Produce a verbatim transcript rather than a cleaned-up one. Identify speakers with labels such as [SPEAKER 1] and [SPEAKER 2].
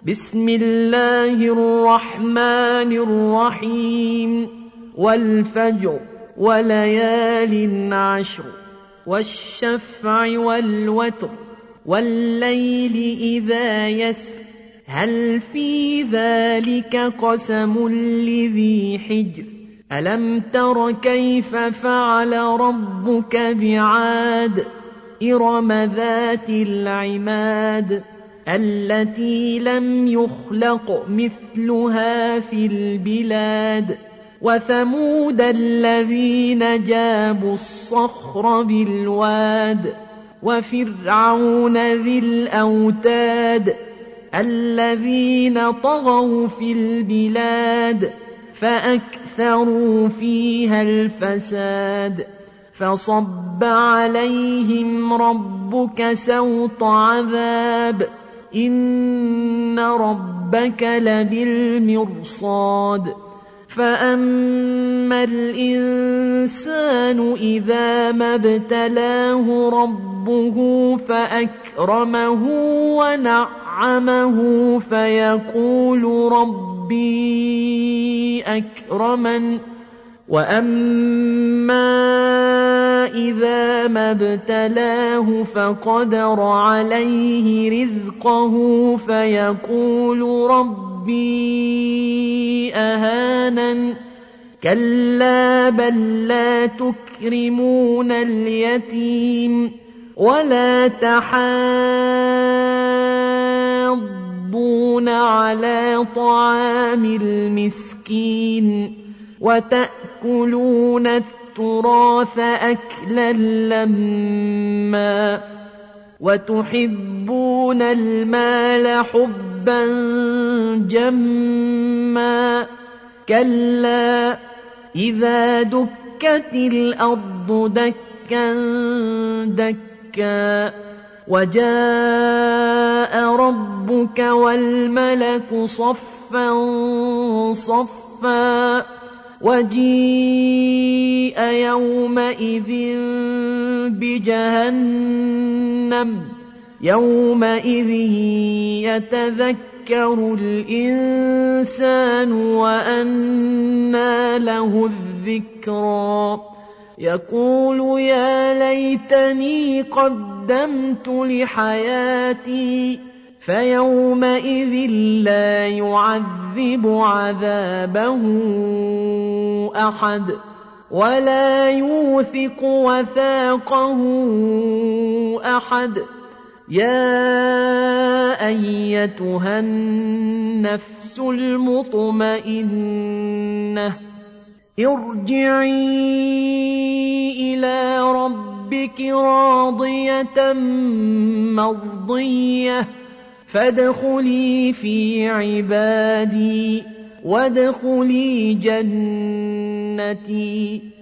[SPEAKER 1] بسم الله الرحمن الرحيم والفجر وليال عشر والشفع والوتر والليل إذا يسر هل في ذلك قسم لذي حجر ألم تر كيف فعل ربك بعاد إرم ذات العماد التي لم يخلق مثلها في البلاد وثمود الذين جابوا الصخر بالواد وفرعون ذي الأوتاد الذين طغوا في البلاد فأكثروا فيها الفساد فصب عليهم ربك سوط عذاب إن ربك لبالمرصاد فأما الإنسان إذا ما ابتلاه ربه فأكرمه ونعمه فيقول ربي أكرمن وأما إذا ما ابتلاه فقدر عليه رزقه فيقول ربي أهانن كلا بل لا تكرمون اليتيم ولا تحاضون على طعام المسكين وتأكلون التراث أكلا لما وتحبون المال حبا جما كلا إذا دكت الأرض دكا دكا وجاء ربك والملك صفا صفا وجيء يومئذ بجهنم يومئذ يتذكر الإنسان وأنى له الذكرى يقول يا ليتني قدمت لحياتي فيومئذ لا يعذب عذابه أحد ولا يوثق وثاقه أحد يا أيتها النفس المطمئنة ارجعي إلى ربك راضية مرضية فادخلي في عبادي وادخلي جنتي